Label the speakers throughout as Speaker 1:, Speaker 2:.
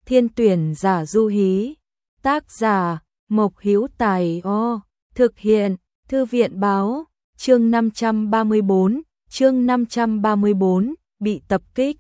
Speaker 1: Thiên tuyển giả du hí. Tác giả Mộc Hữu Tài. Thực hiện Thư viện báo. Chương 534, bị tập kích.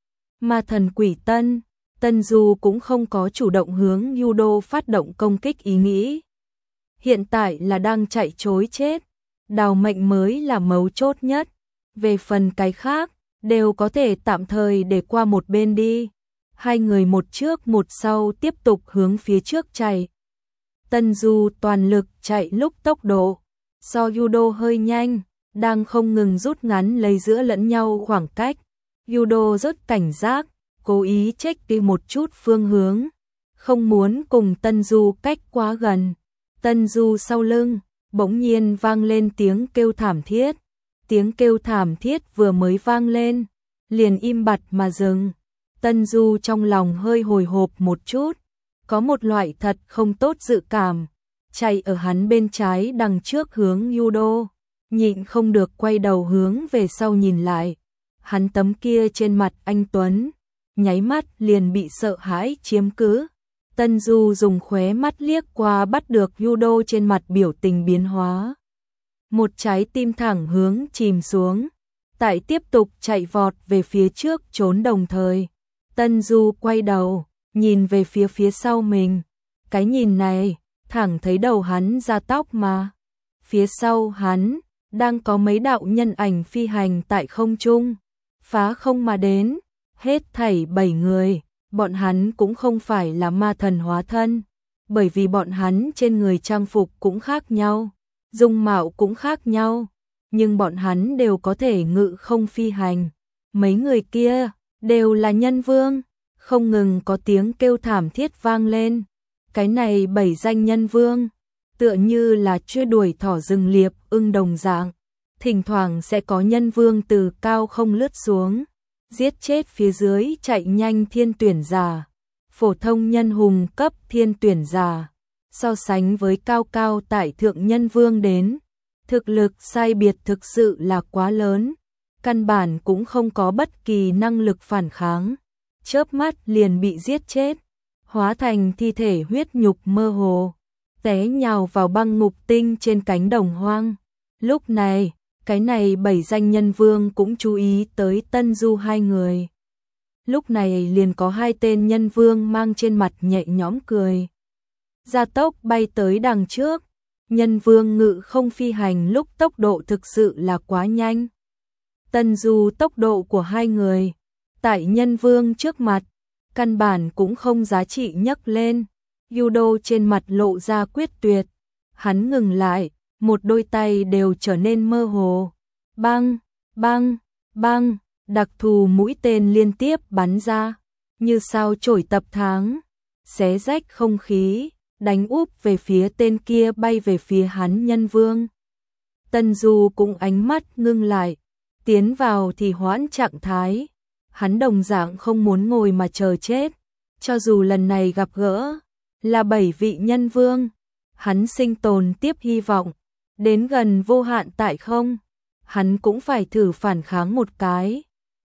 Speaker 1: Ma thần quỷ Tân. Tân Du cũng không có chủ động hướng Yudo phát động công kích ý nghĩ. Hiện tại là đang chạy trối chết. Đào mệnh mới là mấu chốt nhất. Về phần cái khác, đều có thể tạm thời để qua một bên đi. Hai người một trước một sau tiếp tục hướng phía trước chạy. Tân Du toàn lực chạy lúc tốc độ so Yudo hơi nhanh, đang không ngừng rút ngắn lấy giữa lẫn nhau khoảng cách. Yudo rất cảnh giác, cố ý check đi một chút phương hướng, không muốn cùng Tân Du cách quá gần. Tân Du sau lưng, bỗng nhiên vang lên tiếng kêu thảm thiết. Tiếng kêu thảm thiết vừa mới vang lên, liền im bặt mà dừng. Tân Du trong lòng hơi hồi hộp một chút, có một loại thật không tốt dự cảm. Chạy ở hắn bên trái đằng trước hướng Yudo, nhịn không được quay đầu hướng về sau nhìn lại. Hắn tấm kia trên mặt anh tuấn, nháy mắt liền bị sợ hãi chiếm cứ. Tân Du dùng khóe mắt liếc qua bắt được Yudo trên mặt biểu tình biến hóa. Một trái tim thẳng hướng chìm xuống, tại tiếp tục chạy vọt về phía trước trốn đồng thời. Tân Du quay đầu, nhìn về phía sau mình. Cái nhìn này, thẳng thấy đầu hắn ra tóc mà. Phía sau hắn, đang có mấy đạo nhân ảnh phi hành tại không trung, phá không mà đến, hết thảy 7 người. Bọn hắn cũng không phải là ma thần hóa thân, bởi vì bọn hắn trên người trang phục cũng khác nhau, dung mạo cũng khác nhau, nhưng bọn hắn đều có thể ngự không phi hành. Mấy người kia đều là nhân vương. Không ngừng có tiếng kêu thảm thiết vang lên. Cái này 7 danh nhân vương, tựa như là truy đuổi thỏ rừng liệp ưng đồng dạng. Thỉnh thoảng sẽ có nhân vương từ cao không lướt xuống, giết chết phía dưới chạy nhanh thiên tuyển giả. Phổ thông nhân hùng cấp thiên tuyển giả, so sánh với cao cao tại thượng nhân vương đến, thực lực sai biệt thực sự là quá lớn, căn bản cũng không có bất kỳ năng lực phản kháng, chớp mắt liền bị giết chết, hóa thành thi thể huyết nhục mơ hồ, té nhào vào băng ngục tinh trên cánh đồng hoang. Lúc này, cái này 7 danh nhân vương cũng chú ý tới Tân Du hai người. Lúc này liền có 2 tên nhân vương mang trên mặt nhẹ nhõm cười. Gia tốc bay tới đằng trước, nhân vương ngự không phi hành lúc tốc độ thực sự là quá nhanh. Tân Du tốc độ của 2 người, tại nhân vương trước mặt, căn bản cũng không giá trị nhấc lên. Yudo trên mặt lộ ra quyết tuyệt, hắn ngừng lại, một đôi tay đều trở nên mơ hồ. Băng, băng, băng, đặc thù mũi tên liên tiếp bắn ra, như sao chổi tập tháng, xé rách không khí, đánh úp về phía tên kia bay về phía hắn nhân vương. Tân Du cũng ánh mắt ngưng lại, tiến vào thì hoãn trạng thái. Hắn đồng dạng không muốn ngồi mà chờ chết, cho dù lần này gặp gỡ là 7 vị nhân vương, hắn sinh tồn tiếp hy vọng đến gần vô hạn tại không, hắn cũng phải thử phản kháng một cái.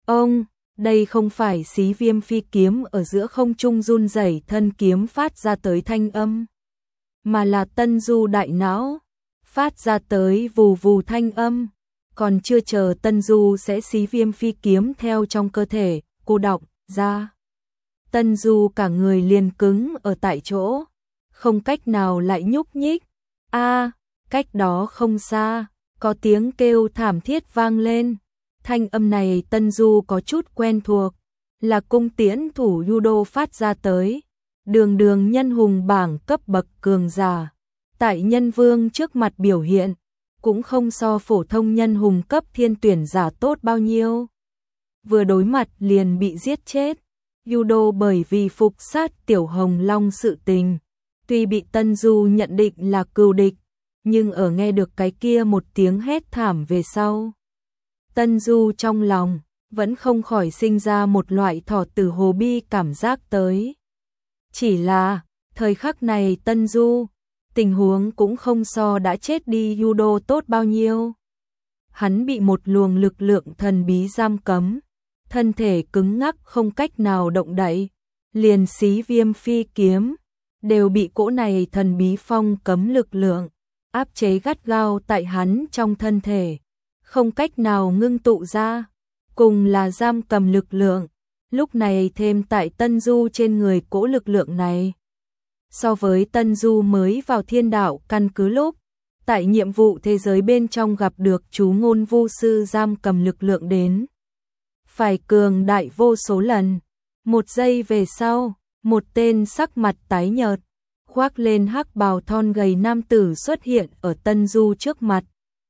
Speaker 1: Đây không phải xí viêm phi kiếm ở giữa không trung run rẩy thân kiếm phát ra tới thanh âm, mà là Tân Du đại não phát ra tới vù vù thanh âm. Còn chưa chờ Tân Du sẽ xí viêm phi kiếm theo trong cơ thể cô đọng ra, Tân Du cả người liền cứng ở tại chỗ, không cách nào lại nhúc nhích. Cách đó không xa, có tiếng kêu thảm thiết vang lên. Thanh âm này Tân Du có chút quen thuộc, là cung tiễn thủ Yudo phát ra tới. Đường nhân hùng bảng cấp bậc cường giả, tại nhân vương trước mặt biểu hiện, cũng không so phổ thông nhân hùng cấp thiên tuyển giả tốt bao nhiêu. Vừa đối mặt liền bị giết chết. Yudo bởi vì phục sát Tiểu Hồng Long sự tình, tuy bị Tân Du nhận định là cừu địch, nhưng ở nghe được cái kia một tiếng hét thảm về sau, Tân Du trong lòng vẫn không khỏi sinh ra một loại thỏ tử hồ bi cảm giác tới. Chỉ là, thời khắc này Tân Du, tình huống cũng không so đã chết đi Yudo tốt bao nhiêu. Hắn bị một luồng lực lượng thần bí giam cấm, thân thể cứng ngắc không cách nào động đậy, liền xí viêm phi kiếm, đều bị cỗ này thần bí phong cấm lực lượng, áp chế gắt gao tại hắn trong thân thể, không cách nào ngưng tụ ra, cùng là giam cầm lực lượng, lúc này thêm tại Tân Du trên người cỗ lực lượng này. So với Tân Du mới vào thiên đạo căn cứ lúc, tại nhiệm vụ thế giới bên trong gặp được chú ngôn vu sư giam cầm lực lượng đến, phải cường đại vô số lần. Một giây về sau, một tên sắc mặt tái nhợt, khoác lên hắc bào thon gầy nam tử xuất hiện ở Tân Du trước mặt.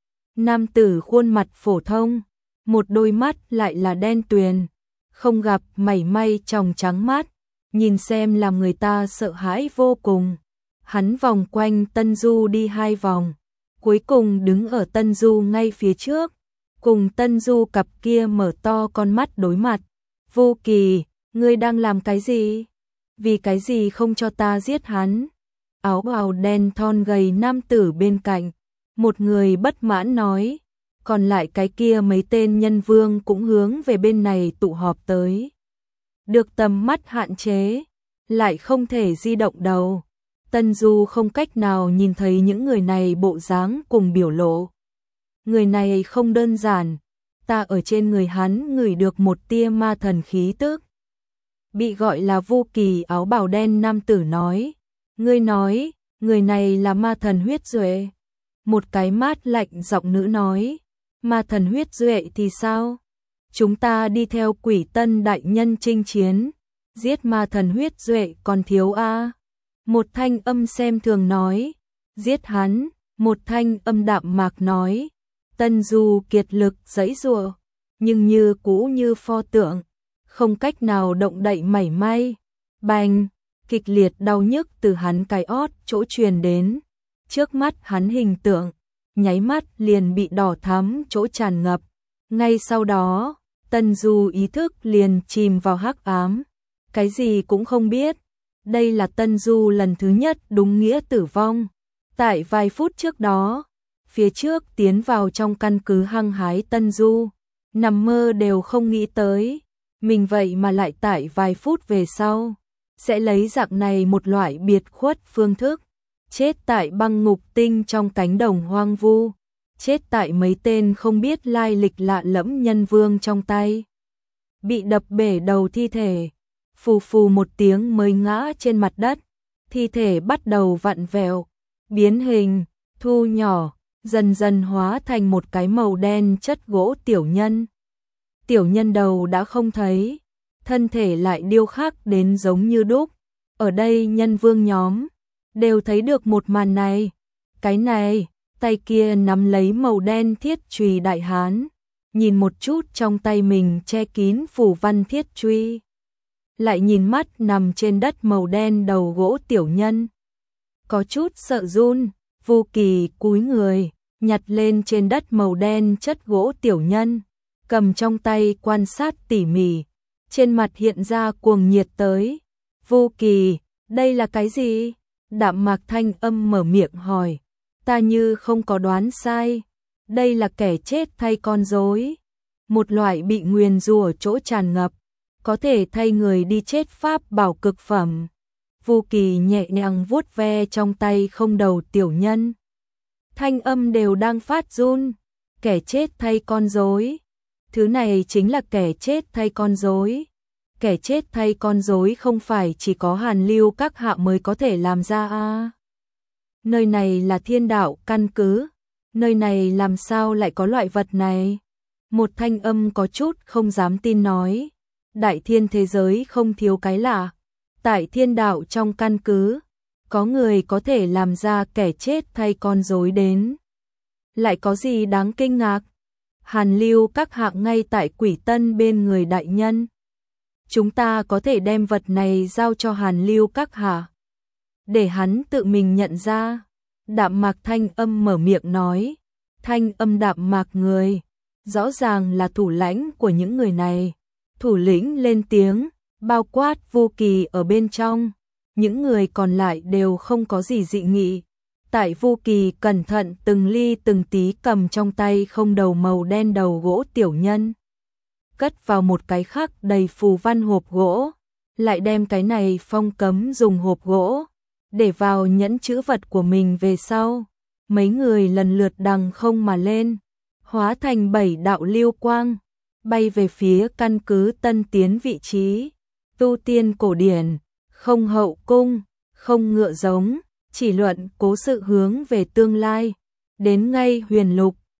Speaker 1: Nam tử khuôn mặt phổ thông, một đôi mắt lại là đen tuyền, không gặp mảy may tròng trắng mắt, nhìn xem làm người ta sợ hãi vô cùng. Hắn vòng quanh Tân Du đi 2 vòng, cuối cùng đứng ở Tân Du ngay phía trước, cùng Tân Du cặp kia mở to con mắt đối mặt. Vô Kỳ, ngươi đang làm cái gì? Vì cái gì không cho ta giết hắn? Áo bào đen thon gầy nam tử bên cạnh, một người bất mãn nói, còn lại cái kia mấy tên nhân vương cũng hướng về bên này tụ họp tới. Được tầm mắt hạn chế, lại không thể di động đầu. Tân Du không cách nào nhìn thấy những người này bộ dáng cùng biểu lộ. Người này không đơn giản, ta ở trên người hắn ngửi được một tia ma thần khí tức. Bị gọi là Vô Kỳ áo bào đen nam tử nói, ngươi nói, người này là ma thần huyết duệ. Một cái mát lạnh giọng nữ nói, ma thần huyết duệ thì sao? Chúng ta đi theo Quỷ Tân đại nhân chinh chiến, giết ma thần huyết duệ còn thiếu a. Một thanh âm xem thường nói, giết hắn. Một thanh âm đạm mạc nói, Tân Du kiệt lực giãy giụa, nhưng như cũ như pho tượng, không cách nào động đậy mảy may. Bành, kịch liệt đau nhức từ hắn cái ót chỗ truyền đến, trước mắt hắn hình tượng nháy mắt liền bị đỏ thắm chỗ tràn ngập. Ngay sau đó, Tân Du ý thức liền chìm vào hắc ám, cái gì cũng không biết. Đây là Tân Du lần thứ nhất đúng nghĩa tử vong. Tại vài phút trước đó, phía trước tiến vào trong căn cứ hăng hái Tân Du, nằm mơ đều không nghĩ tới, mình vậy mà lại tại vài phút về sau, sẽ lấy dạng này một loại biệt khuất phương thức, chết tại băng ngục tinh trong cánh đồng hoang vu, chết tại mấy tên không biết lai lịch lạ lẫm nhân vương trong tay. Bị đập bể đầu thi thể, phù phù một tiếng mới ngã trên mặt đất, thi thể bắt đầu vặn vẹo, biến hình, thu nhỏ, dần dần hóa thành một cái màu đen chất gỗ tiểu nhân. Tiểu nhân đầu đã không thấy, thân thể lại điêu khắc đến giống như đúc. Ở đây nhân vương nhóm đều thấy được một màn này. Cái này, tay kia nắm lấy màu đen thiết chùy đại hán, nhìn một chút trong tay mình che kín phủ văn thiết truy, lại nhìn mắt nằm trên đất màu đen đầu gỗ tiểu nhân, có chút sợ run. Vô Kỳ cúi người, nhặt lên trên đất màu đen chất gỗ tiểu nhân, cầm trong tay quan sát tỉ mỉ, trên mặt hiện ra cuồng nhiệt tới. Vô Kỳ, đây là cái gì? Đạm mạc thanh âm mở miệng hỏi, ta như không có đoán sai, đây là kẻ chết thay con rối, một loại bị nguyền rủa chỗ tràn ngập, có thể thay người đi chết pháp bảo cực phẩm. Vô Kỳ nhẹ nhàng vuốt ve trong tay không đầu tiểu nhân, thanh âm đều đang phát run. Kẻ chết thay con rối, thứ này chính là kẻ chết thay con rối. Kẻ chết thay con rối không phải chỉ có Hàn Lưu các hạ mới có thể làm ra a. Nơi này là thiên đạo căn cứ, nơi này làm sao lại có loại vật này? Một thanh âm có chút không dám tin nói, đại thiên thế giới không thiếu cái lạ. Tại thiên đạo trong căn cứ, có người có thể làm ra kẻ chết thay con rối đến. Lại có gì đáng kinh ngạc? Hàn Lưu các hạng ngay tại Quỷ Tân bên người đại nhân. Chúng ta có thể đem vật này giao cho Hàn Lưu các hạ, để hắn tự mình nhận ra. Đạm mạc thanh âm mở miệng nói, thanh âm đạm mạc người, rõ ràng là thủ lãnh của những người này. Thủ lĩnh lên tiếng, bao quát Vô Kỳ ở bên trong, những người còn lại đều không có gì dị nghị. Tại Vô Kỳ cẩn thận từng ly từng tí cầm trong tay không đầu màu đen đầu gỗ tiểu nhân, cất vào một cái khắc đầy phù văn hộp gỗ, lại đem cái này phong cấm dùng hộp gỗ, để vào nhẫn chữ vật của mình về sau. Mấy người lần lượt đằng không mà lên, hóa thành 7 đạo lưu quang, bay về phía căn cứ Tân Tiến vị trí. Tu tiên cổ điển, không hậu cung, không ngựa giống, chỉ luận cố sự hướng về tương lai. Đến ngay Huyền Lục,